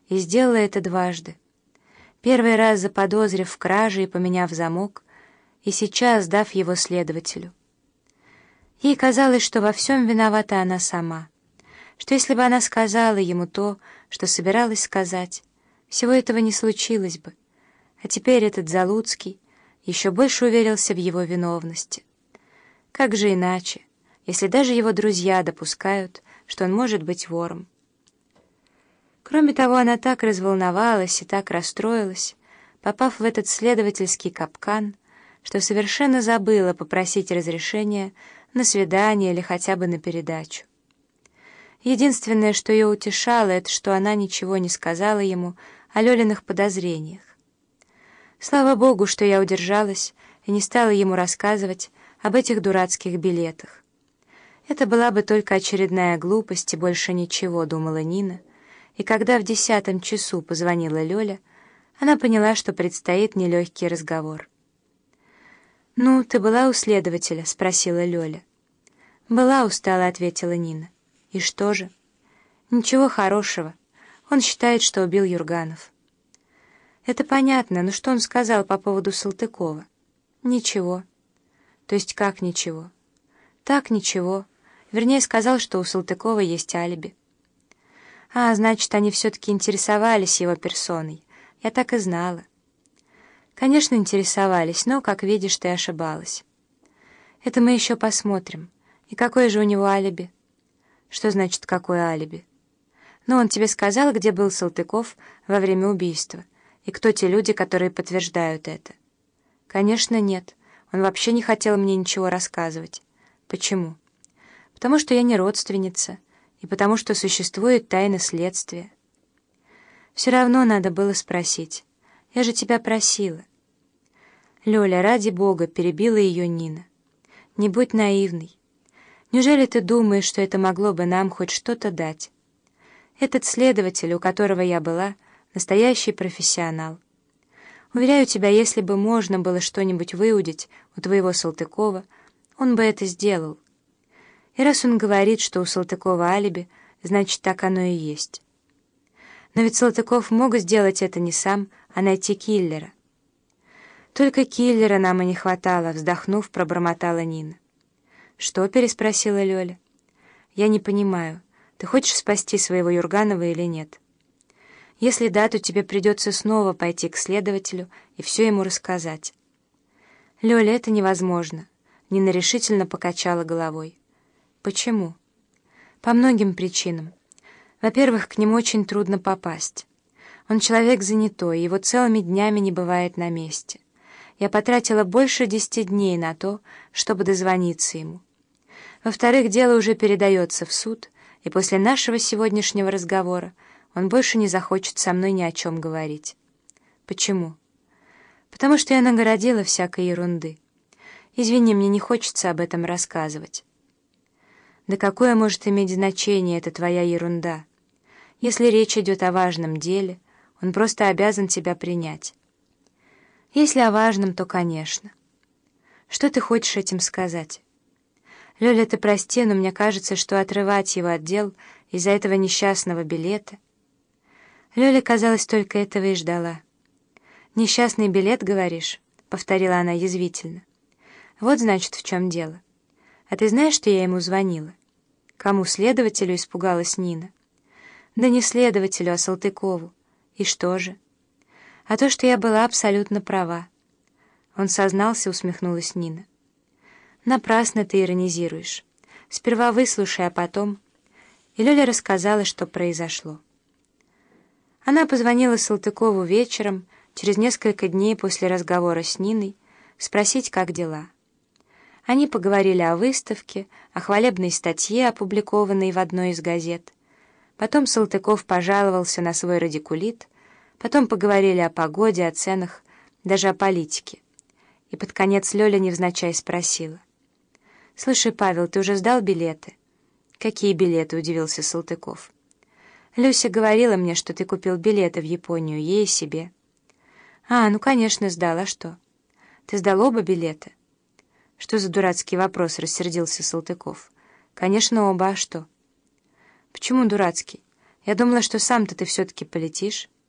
и сделала это дважды. Первый раз заподозрив в краже и поменяв замок, и сейчас дав его следователю. Ей казалось, что во всем виновата она сама, что если бы она сказала ему то, что собиралась сказать, всего этого не случилось бы, а теперь этот Залуцкий еще больше уверился в его виновности. Как же иначе, если даже его друзья допускают, что он может быть вором? Кроме того, она так разволновалась и так расстроилась, попав в этот следовательский капкан, что совершенно забыла попросить разрешения на свидание или хотя бы на передачу. Единственное, что ее утешало, это что она ничего не сказала ему о Лёлиных подозрениях. Слава Богу, что я удержалась и не стала ему рассказывать об этих дурацких билетах. Это была бы только очередная глупость и больше ничего, думала Нина, и когда в 10 часу позвонила Лёля, она поняла, что предстоит нелегкий разговор. «Ну, ты была у следователя?» — спросила Лёля. «Была, устала», — ответила Нина. «И что же?» «Ничего хорошего. Он считает, что убил Юрганов». «Это понятно, но что он сказал по поводу Салтыкова?» «Ничего». «То есть как ничего?» «Так, ничего. Вернее, сказал, что у Салтыкова есть алиби». «А, значит, они все-таки интересовались его персоной. Я так и знала». «Конечно, интересовались, но, как видишь, ты ошибалась». «Это мы еще посмотрим. И какое же у него алиби?» «Что значит, какое алиби?» «Ну, он тебе сказал, где был Салтыков во время убийства, и кто те люди, которые подтверждают это?» «Конечно, нет. Он вообще не хотел мне ничего рассказывать». «Почему?» «Потому что я не родственница, и потому что существует тайна следствия». «Все равно надо было спросить. Я же тебя просила». «Лёля, ради Бога», — перебила ее Нина. «Не будь наивной. Неужели ты думаешь, что это могло бы нам хоть что-то дать? Этот следователь, у которого я была, настоящий профессионал. Уверяю тебя, если бы можно было что-нибудь выудить у твоего Салтыкова, он бы это сделал. И раз он говорит, что у Салтыкова алиби, значит, так оно и есть. Но ведь Салтыков мог сделать это не сам, а найти киллера». «Только киллера нам и не хватало», — вздохнув, пробормотала Нина. «Что?» — переспросила Лёля. «Я не понимаю, ты хочешь спасти своего Юрганова или нет? Если да, то тебе придется снова пойти к следователю и все ему рассказать». «Лёля, это невозможно», — Нина решительно покачала головой. «Почему?» «По многим причинам. Во-первых, к нему очень трудно попасть. Он человек занятой, его целыми днями не бывает на месте. Я потратила больше 10 дней на то, чтобы дозвониться ему. Во-вторых, дело уже передается в суд, и после нашего сегодняшнего разговора он больше не захочет со мной ни о чем говорить». «Почему?» «Потому что я нагородила всякой ерунды. Извини, мне не хочется об этом рассказывать». «Да какое может иметь значение эта твоя ерунда? Если речь идет о важном деле, он просто обязан тебя принять». «Если о важном, то конечно». «Что ты хочешь этим сказать?» «Лёля, ты прости, но мне кажется, что отрывать его от дел из-за этого несчастного билета...» Лёля, казалось, только этого и ждала. «Несчастный билет, говоришь?» — повторила она язвительно. «Вот, значит, в чем дело. А ты знаешь, что я ему звонила?» «Кому, следователю?» — испугалась Нина. «Да не следователю, а Салтыкову. И что же?» «А то, что я была абсолютно права». Он сознался, усмехнулась Нина. «Напрасно ты иронизируешь. Сперва выслушай, а потом...» И Лёля рассказала, что произошло. Она позвонила Салтыкову вечером, через несколько дней после разговора с Ниной, спросить, как дела. Они поговорили о выставке, о хвалебной статье, опубликованной в одной из газет. Потом Салтыков пожаловался на свой радикулит, потом поговорили о погоде, о ценах, даже о политике. И под конец Лёля невзначай спросила: «Слушай, Павел, ты уже сдал билеты?» «Какие билеты?» — удивился Салтыков. «Люся говорила мне, что ты купил билеты в Японию, ей и себе». «А, ну, конечно, сдал, а что?» «Ты сдал оба билета?» «Что за дурацкий вопрос?» — рассердился Салтыков. «Конечно, оба, а что?» «Почему дурацкий? Я думала, что сам-то ты все-таки полетишь».